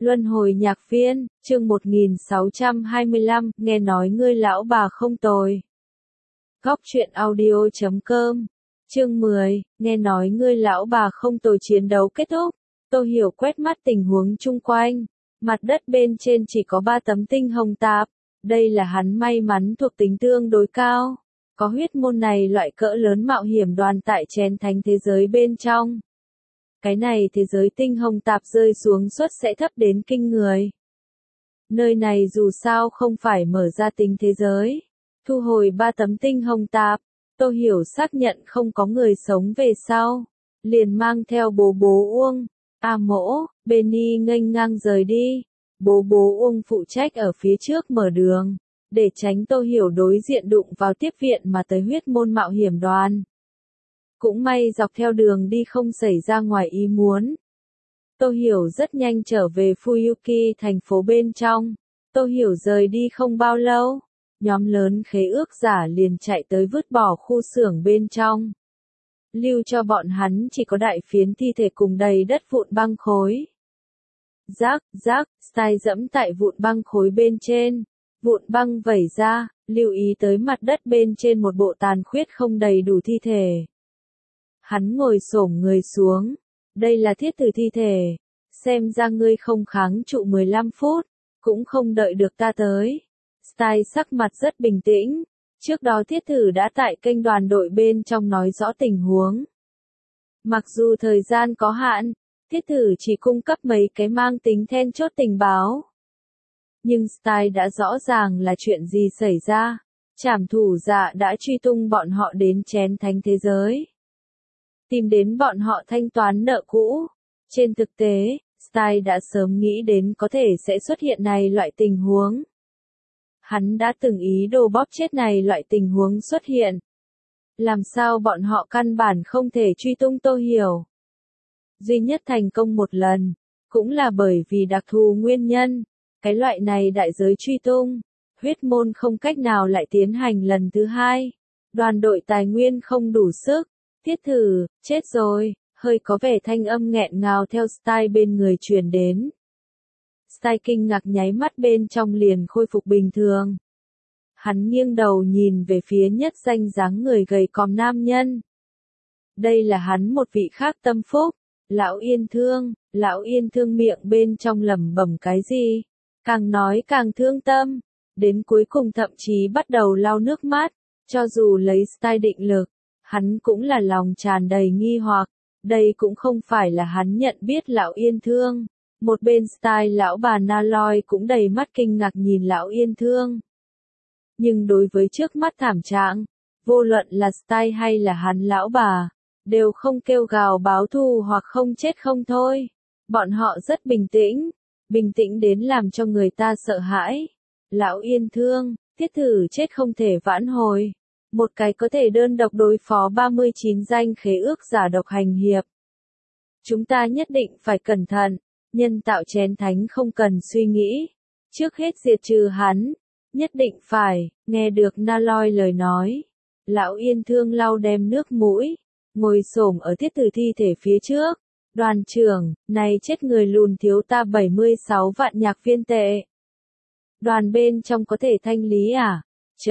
Luân hồi nhạc viên, chương 1625, nghe nói ngươi lão bà không tồi. Góc truyện audio.com, chương 10, nghe nói ngươi lão bà không tồi. Chiến đấu kết thúc, Tô Hiểu quét mắt tình huống chung quanh, mặt đất bên trên chỉ có 3 tấm tinh hồng tạp, đây là hắn may mắn thuộc tính tương đối cao, có huyết môn này loại cỡ lớn mạo hiểm đoàn tại chén thánh thế giới bên trong. Cái này thế giới tinh hồng tạp rơi xuống suất sẽ thấp đến kinh người. Nơi này dù sao không phải mở ra tính thế giới. Thu hồi 3 tấm tinh hồng tạp, Tô Hiểu xác nhận không có người sống về sau. Liền mang theo bố Uông, A Mỗ, Benny nghênh ngang rời đi. Bố Uông phụ trách ở phía trước mở đường, để tránh Tô Hiểu đối diện đụng vào tiếp viện mà tới huyết môn mạo hiểm đoàn. Cũng may dọc theo đường đi không xảy ra ngoài ý muốn. Tô Hiểu rất nhanh trở về Fuyuki thành phố bên trong. Tô Hiểu rời đi không bao lâu, nhóm lớn khế ước giả liền chạy tới vứt bỏ khu xưởng bên trong. Lưu cho bọn hắn chỉ có đại phiến thi thể cùng đầy đất vụn băng khối. Rác, Style dẫm tại vụn băng khối bên trên. Vụn băng vẩy ra, lưu ý tới mặt đất bên trên một bộ tàn khuyết không đầy đủ thi thể. Hắn ngồi xổm người xuống. Đây là thiết tử thi thể. Xem ra ngươi không kháng trụ 15 phút. Cũng không đợi được ta tới. Style sắc mặt rất bình tĩnh. Trước đó thiết tử đã tại kênh đoàn đội bên trong nói rõ tình huống. Mặc dù thời gian có hạn, thiết tử chỉ cung cấp mấy cái mang tính then chốt tình báo. Nhưng Style đã rõ ràng là chuyện gì xảy ra. Trảm thủ dạ đã truy tung bọn họ đến chén thánh thế giới. Tìm đến bọn họ thanh toán nợ cũ. Trên thực tế, Style đã sớm nghĩ đến có thể sẽ xuất hiện này loại tình huống. Hắn đã từng ý đồ bóp chết này loại tình huống xuất hiện. Làm sao bọn họ căn bản không thể truy tung Tô Hiểu. Duy nhất thành công một lần, cũng là bởi vì đặc thù nguyên nhân. Cái loại này đại giới truy tung, huyết môn không cách nào lại tiến hành lần thứ hai. Đoàn đội tài nguyên không đủ sức. Thiết thử, chết rồi, hơi có vẻ thanh âm nghẹn ngào theo Style bên người truyền đến. Style kinh ngạc nháy mắt bên trong liền khôi phục bình thường. Hắn nghiêng đầu nhìn về phía nhất danh dáng người gầy còm nam nhân. Đây là hắn một vị khác tâm phúc, lão Yên Thương miệng bên trong lẩm bẩm cái gì, càng nói càng thương tâm, đến cuối cùng thậm chí bắt đầu lau nước mắt, cho dù lấy Style định lực. Hắn cũng là lòng tràn đầy nghi hoặc, đây cũng không phải là hắn nhận biết lão Yên Thương. Một bên Style lão bà Naloy cũng đầy mắt kinh ngạc nhìn lão Yên Thương. Nhưng đối với trước mắt thảm trạng, vô luận là Style hay là hắn lão bà, đều không kêu gào báo thù hoặc không chết không thôi. Bọn họ rất bình tĩnh đến làm cho người ta sợ hãi. Lão Yên Thương, thiết thử chết không thể vãn hồi. Một cái có thể đơn độc đối phó 39 danh khế ước giả độc hành hiệp. Chúng ta nhất định phải cẩn thận, nhân tạo chén thánh không cần suy nghĩ. Trước hết diệt trừ hắn, nhất định phải, nghe được Naloy lời nói. Lão Yên Thương lau đem nước mũi, ngồi xổm ở thiết tử thi thể phía trước. Đoàn trưởng, này chết người lùn thiếu ta 76 vạn nhạc viên tệ. Đoàn bên trong có thể thanh lý à?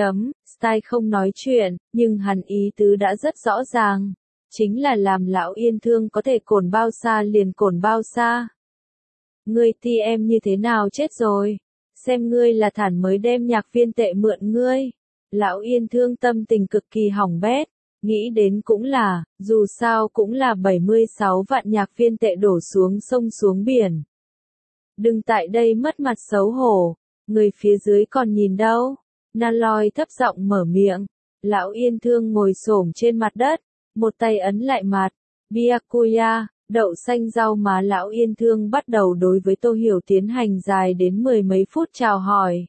Style không nói chuyện, nhưng hắn ý tứ đã rất rõ ràng. Chính là làm lão Yên Thương có thể cồn bao xa liền cồn bao xa. Ngươi ti em như thế nào chết rồi? Xem ngươi là thản mới đem nhạc viên tệ mượn ngươi. Lão Yên Thương tâm tình cực kỳ hỏng bét. Nghĩ đến cũng là, dù sao cũng là 76 vạn nhạc viên tệ đổ xuống sông xuống biển. Đừng tại đây mất mặt xấu hổ. Người phía dưới còn nhìn đâu? Naloy thấp giọng mở miệng. Lão Yên Thương ngồi xổm trên mặt đất, một tay ấn lại mặt. Byakuya, đậu xanh rau má lão Yên Thương bắt đầu đối với Tô Hiểu tiến hành dài đến 10 mấy phút chào hỏi.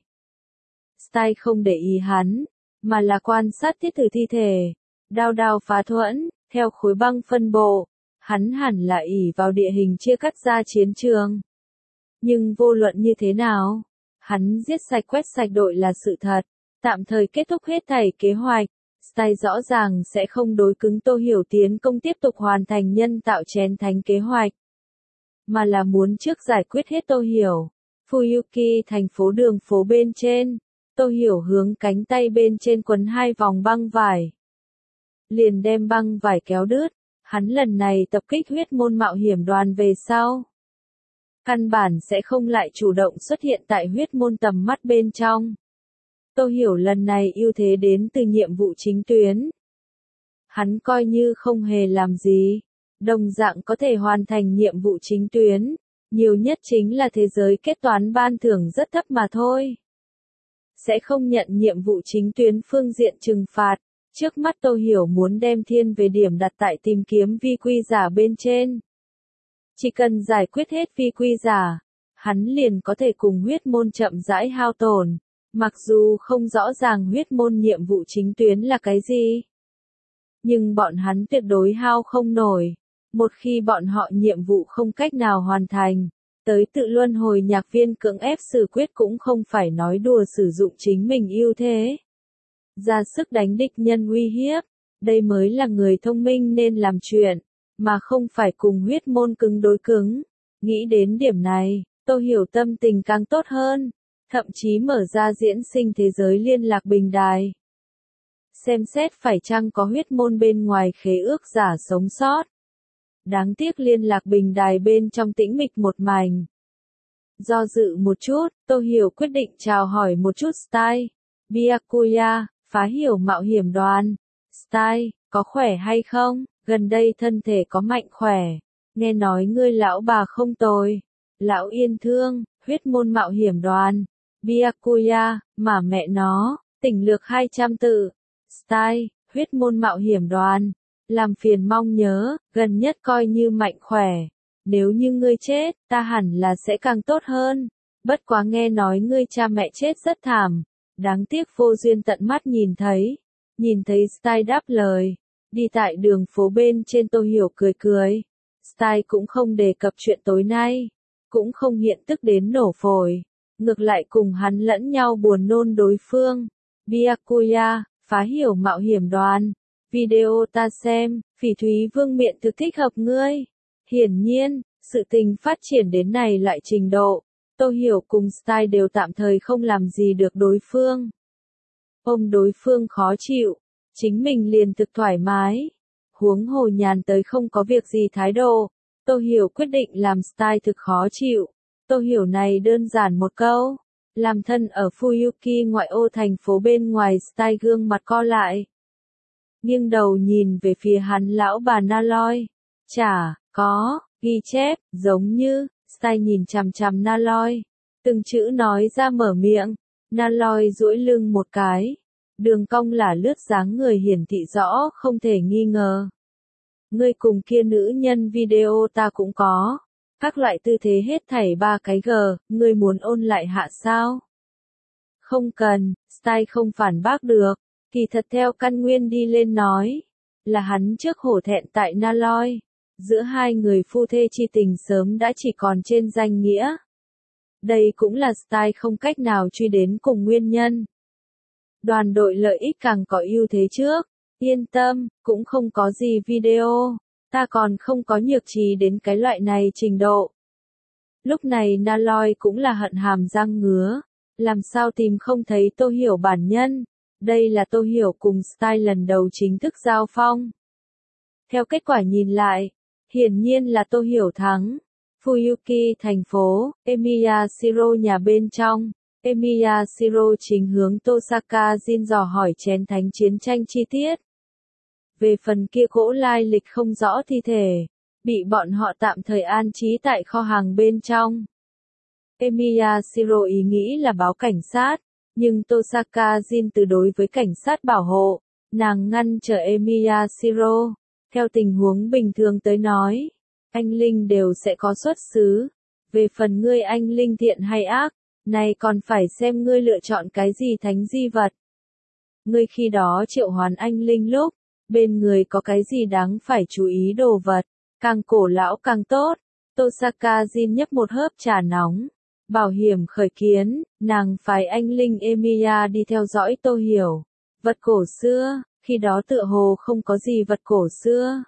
Style không để ý hắn, mà là quan sát thiết tử thi thể. Đao phá thuẫn, theo khối băng phân bộ, hắn hẳn là ỷ vào địa hình chia cắt ra chiến trường. Nhưng vô luận như thế nào, hắn giết sạch quét sạch đội là sự thật, tạm thời kết thúc hết thảy kế hoạch. Style rõ ràng sẽ không đối cứng Tô Hiểu tiến công tiếp tục hoàn thành nhân tạo chén thánh kế hoạch. mà là muốn trước giải quyết hết Tô Hiểu. Fuyuki thành phố đường phố bên trên, Tô Hiểu hướng cánh tay bên trên quấn 2 vòng băng vải. Liền đem băng vải kéo đứt, hắn lần này tập kích huyết môn mạo hiểm đoàn về sau. Căn bản sẽ không lại chủ động xuất hiện tại huyết môn tầm mắt bên trong. Tô Hiểu lần này ưu thế đến từ nhiệm vụ chính tuyến. Hắn coi như không hề làm gì, đồng dạng có thể hoàn thành nhiệm vụ chính tuyến, nhiều nhất chính là thế giới kết toán ban thưởng rất thấp mà thôi. Sẽ không nhận nhiệm vụ chính tuyến phương diện trừng phạt, trước mắt Tô Hiểu muốn đem thiên về điểm đặt tại tìm kiếm vi quy giả bên trên. Chỉ cần giải quyết hết vi quy giả, hắn liền có thể cùng huyết môn chậm rãi hao tổn, mặc dù không rõ ràng huyết môn nhiệm vụ chính tuyến là cái gì. Nhưng bọn hắn tuyệt đối hao không nổi, một khi bọn họ nhiệm vụ không cách nào hoàn thành, tới tự luân hồi nhạc viên cưỡng ép xử quyết cũng không phải nói đùa sử dụng chính mình ưu thế. Ra sức đánh địch nhân uy hiếp, đây mới là người thông minh nên làm chuyện, mà không phải cùng huyết môn cứng đối cứng. Nghĩ đến điểm này, Tô Hiểu tâm tình càng tốt hơn, thậm chí mở ra diễn sinh thế giới liên lạc bình đài. Xem xét phải chăng có huyết môn bên ngoài khế ước giả sống sót. Đáng tiếc liên lạc bình đài bên trong tĩnh mịch một mảnh. Do dự một chút, Tô Hiểu quyết định chào hỏi một chút Style. Byakuya, phá hiểu mạo hiểm đoàn. Style, có khỏe hay không? Gần đây thân thể có mạnh khỏe. Nghe nói ngươi lão bà không tồi. Lão yên thương, huyết môn mạo hiểm đoàn. Byakuya, mà mẹ nó, tỉnh lược 200 tự. Style, huyết môn mạo hiểm đoàn. Làm phiền mong nhớ, gần nhất coi như mạnh khỏe. Nếu như ngươi chết, ta hẳn là sẽ càng tốt hơn. Bất quá nghe nói ngươi cha mẹ chết rất thảm. Đáng tiếc vô duyên tận mắt nhìn thấy. Nhìn thấy Style đáp lời. Đi tại đường phố bên trên Tô Hiểu cười cười. Style cũng không đề cập chuyện tối nay. Cũng không hiện tức đến nổ phổi. Ngược lại cùng hắn lẫn nhau buồn nôn đối phương. Byakuya, phá hiểu mạo hiểm đoàn. Video ta xem, Phỉ Thúy Vương miện thực thích hợp ngươi. Hiển nhiên, sự tình phát triển đến này loại trình độ. Tô Hiểu cùng Style đều tạm thời không làm gì được đối phương. Ôm đối phương khó chịu, chính mình liền thực thoải mái. Huống hồ nhàn tới không có việc gì thái độ. Tô Hiểu quyết định làm Style thực khó chịu. Tô Hiểu này đơn giản một câu. Làm thân ở Fuyuki ngoại ô thành phố bên ngoài Style gương mặt co lại. Nghiêng đầu nhìn về phía hắn lão bà Naloi. Chả, có, ghi chép, giống như, Style nhìn chằm chằm Naloi. Từng chữ nói ra mở miệng. Naloi duỗi lưng một cái. Đường cong là lướt dáng người hiển thị rõ không thể nghi ngờ. Ngươi cùng kia nữ nhân video ta cũng có. Các loại tư thế hết thảy 3 cái g, ngươi muốn ôn lại hạ sao? Không cần, Style không phản bác được. Kỳ thật theo căn nguyên đi lên nói, là hắn trước hổ thẹn tại Naloi. Giữa hai người phu thê chi tình sớm đã chỉ còn trên danh nghĩa. Đây cũng là Style không cách nào truy đến cùng nguyên nhân. Đoàn đội lợi ích càng có ưu thế trước. Yên tâm, cũng không có gì video. Ta còn không có nhược trí đến cái loại này trình độ. Lúc này Naloi cũng là hận hàm răng ngứa. Làm sao tìm không thấy Tô Hiểu bản nhân. Đây là Tô Hiểu cùng Style lần đầu chính thức giao phong. Theo kết quả nhìn lại, hiển nhiên là Tô Hiểu thắng. Fuyuki thành phố, Emiya Shiro nhà bên trong. Emiya Shiro chính hướng Tosaka Jin dò hỏi chén thánh chiến tranh chi tiết. Về phần kia gỗ lai lịch không rõ thi thể, bị bọn họ tạm thời an trí tại kho hàng bên trong. Emiya Shiro ý nghĩ là báo cảnh sát, nhưng Tosaka Jin từ đối với cảnh sát bảo hộ, nàng ngăn trở Emiya Shiro. Theo tình huống bình thường tới nói, anh linh đều sẽ có xuất xứ. Về phần ngươi anh linh thiện hay ác, này còn phải xem ngươi lựa chọn cái gì thánh di vật. Ngươi khi đó triệu hoán anh linh lúc, bên người có cái gì đáng phải chú ý đồ vật, càng cổ lão càng tốt. Tosaka Jin nhấp một hớp trà nóng. Bảo hiểm khởi kiến, nàng phái anh linh Emiya đi theo dõi Tô Hiểu. Vật cổ xưa, khi đó tựa hồ không có gì vật cổ xưa.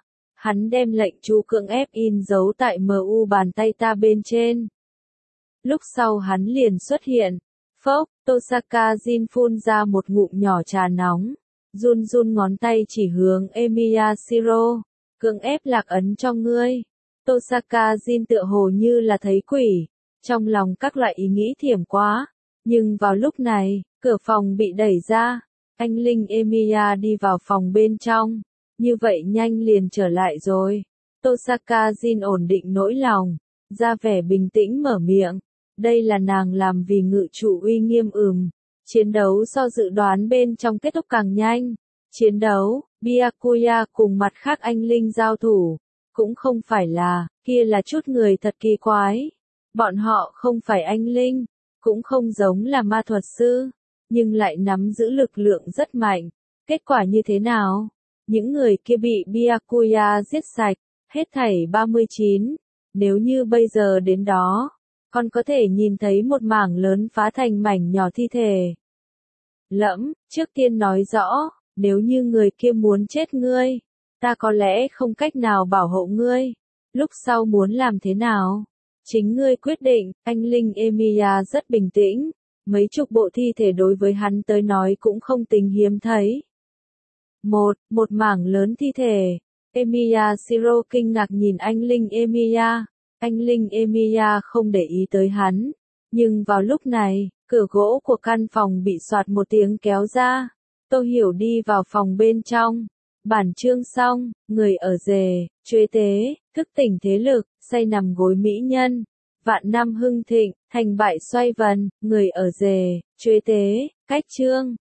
Hắn đem lệnh chú cưỡng ép in dấu tại MU bàn tay ta bên trên. Lúc sau hắn liền xuất hiện. Phốc, Tosaka Jin phun ra một ngụm nhỏ trà nóng. Run run ngón tay chỉ hướng Emiya Shiro. Cưỡng ép lạc ấn cho ngươi. Tosaka Jin tựa hồ như là thấy quỷ. Trong lòng các loại ý nghĩ thiểm quá. Nhưng vào lúc này, cửa phòng bị đẩy ra. Anh Linh Emiya đi vào phòng bên trong. Như vậy nhanh liền trở lại rồi. Tosaka Jin ổn định nỗi lòng. Ra vẻ bình tĩnh mở miệng. Đây là nàng làm vì ngự trụ uy nghiêm Chiến đấu so dự đoán bên trong kết thúc càng nhanh. Chiến đấu, Byakuya cùng mặt khác anh Linh giao thủ. Cũng không phải là, kia là chút người thật kỳ quái. Bọn họ không phải anh Linh, cũng không giống là ma thuật sư, nhưng lại nắm giữ lực lượng rất mạnh. Kết quả như thế nào? Những người kia bị Byakuya giết sạch, hết thảy 39. Nếu như bây giờ đến đó, con có thể nhìn thấy một mảng lớn phá thành mảnh nhỏ thi thể. Lẫm, trước tiên nói rõ, nếu như người kia muốn chết ngươi, ta có lẽ không cách nào bảo hộ ngươi. Lúc sau muốn làm thế nào? Chính ngươi quyết định. Anh Linh Emiya rất bình tĩnh. Mấy chục bộ thi thể đối với hắn tới nói cũng không tính hiếm thấy. Một mảng lớn thi thể. Emiya Shiro kinh ngạc nhìn anh Linh Emiya. Anh Linh Emiya không để ý tới hắn. Nhưng vào lúc này, cửa gỗ của căn phòng bị soạt một tiếng kéo ra. Tô Hiểu đi vào phòng bên trong. Bản chương xong, người ở rề, chuế tế, thức tỉnh thế lực, say nằm gối mỹ nhân. Vạn năm hưng thịnh, thành bại xoay vần, người ở rề, chuế tế, cách chương.